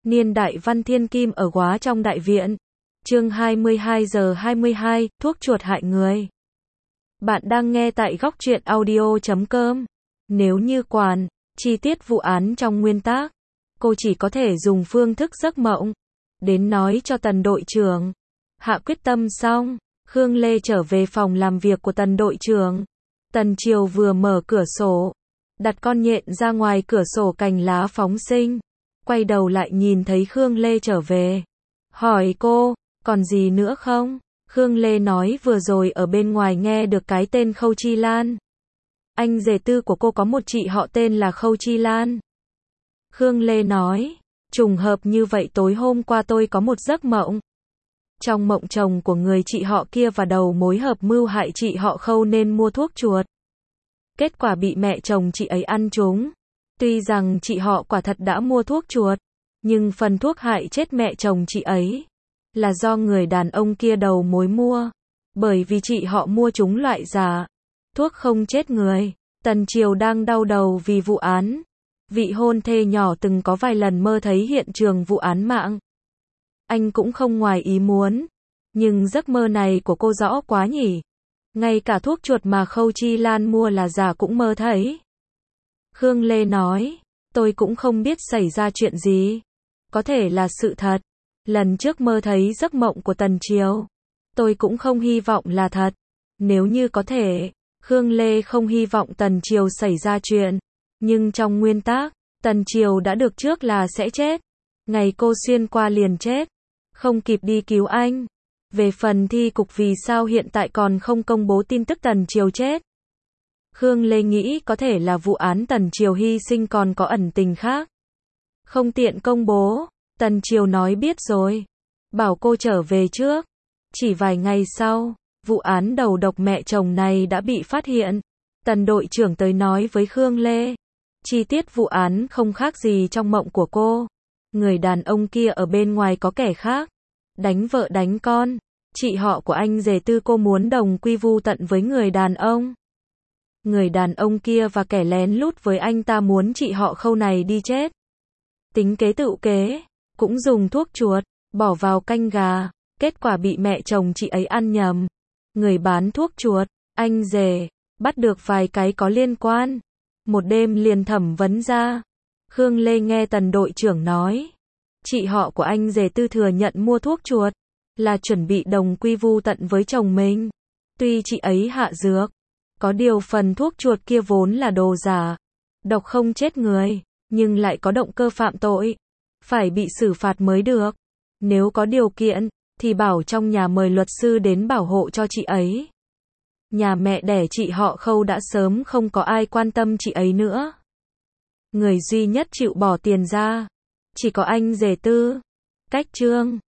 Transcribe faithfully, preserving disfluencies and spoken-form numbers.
Niên đại Văn Thiên Kim ở Góa trong đại viện. Chương hai mươi hai giờ hai mươi hai, thuốc chuột hại người. Bạn đang nghe tại góc truyện audio chấm com. Nếu như quản, chi tiết vụ án trong nguyên tác, cô chỉ có thể dùng phương thức giấc mộng. Đến nói cho Tần đội trưởng. Hạ quyết tâm xong, Khương Lê trở về phòng làm việc của Tần đội trưởng. Tần Triều vừa mở cửa sổ, đặt con nhện ra ngoài cửa sổ cành lá phóng sinh. Quay đầu lại nhìn thấy Khương Lê trở về. Hỏi cô, còn gì nữa không? Khương Lê nói vừa rồi ở bên ngoài nghe được cái tên Khâu Chi Lan. Anh rể tư của cô có một chị họ tên là Khâu Chi Lan. Khương Lê nói, trùng hợp như vậy tối hôm qua tôi có một giấc mộng. Trong mộng chồng của người chị họ kia và đầu mối hợp mưu hại chị họ Khâu nên mua thuốc chuột. Kết quả bị mẹ chồng chị ấy ăn trúng. Tuy rằng chị họ quả thật đã mua thuốc chuột, nhưng phần thuốc hại chết mẹ chồng chị ấy là do người đàn ông kia đầu mối mua. Bởi vì chị họ mua chúng loại giả, thuốc không chết người. Tần Triều đang đau đầu vì vụ án. Vị hôn thê nhỏ từng có vài lần mơ thấy hiện trường vụ án mạng. Anh cũng không ngoài ý muốn. Nhưng giấc mơ này của cô rõ quá nhỉ. Ngay cả thuốc chuột mà Khâu Chi Lan mua là giả cũng mơ thấy. Khương Lê nói, tôi cũng không biết xảy ra chuyện gì. Có thể là sự thật. Lần trước mơ thấy giấc mộng của Tần Triều. Tôi cũng không hy vọng là thật. Nếu như có thể, Khương Lê không hy vọng Tần Triều xảy ra chuyện. Nhưng trong nguyên tắc, Tần Triều đã được trước là sẽ chết. Ngày cô xuyên qua liền chết. Không kịp đi cứu anh. Về phần thi cục vì sao hiện tại còn không công bố tin tức Tần Triều chết. Khương Lê nghĩ có thể là vụ án Tần Triều hy sinh còn có ẩn tình khác. Không tiện công bố. Tần Triều nói biết rồi. Bảo cô trở về trước. Chỉ vài ngày sau, vụ án đầu độc mẹ chồng này đã bị phát hiện. Tần đội trưởng tới nói với Khương Lê. Chi tiết vụ án không khác gì trong mộng của cô. Người đàn ông kia ở bên ngoài có kẻ khác. Đánh vợ đánh con. Chị họ của anh rể tư cô muốn đồng quy vu tận với người đàn ông. Người đàn ông kia và kẻ lén lút với anh ta muốn chị họ Khâu này đi chết. Tính kế tựu kế, cũng dùng thuốc chuột, bỏ vào canh gà, kết quả bị mẹ chồng chị ấy ăn nhầm. Người bán thuốc chuột, anh rể, bắt được vài cái có liên quan. Một đêm liền thẩm vấn ra. Khương Lê nghe Tần đội trưởng nói. Chị họ của anh rể tư thừa nhận mua thuốc chuột, là chuẩn bị đồng quy vu tận với chồng mình. Tuy chị ấy hạ dược. Có điều phần thuốc chuột kia vốn là đồ giả, độc không chết người, nhưng lại có động cơ phạm tội, phải bị xử phạt mới được. Nếu có điều kiện, thì bảo trong nhà mời luật sư đến bảo hộ cho chị ấy. Nhà mẹ đẻ chị họ Khâu đã sớm không có ai quan tâm chị ấy nữa. Người duy nhất chịu bỏ tiền ra, chỉ có anh rể tư. Cách chương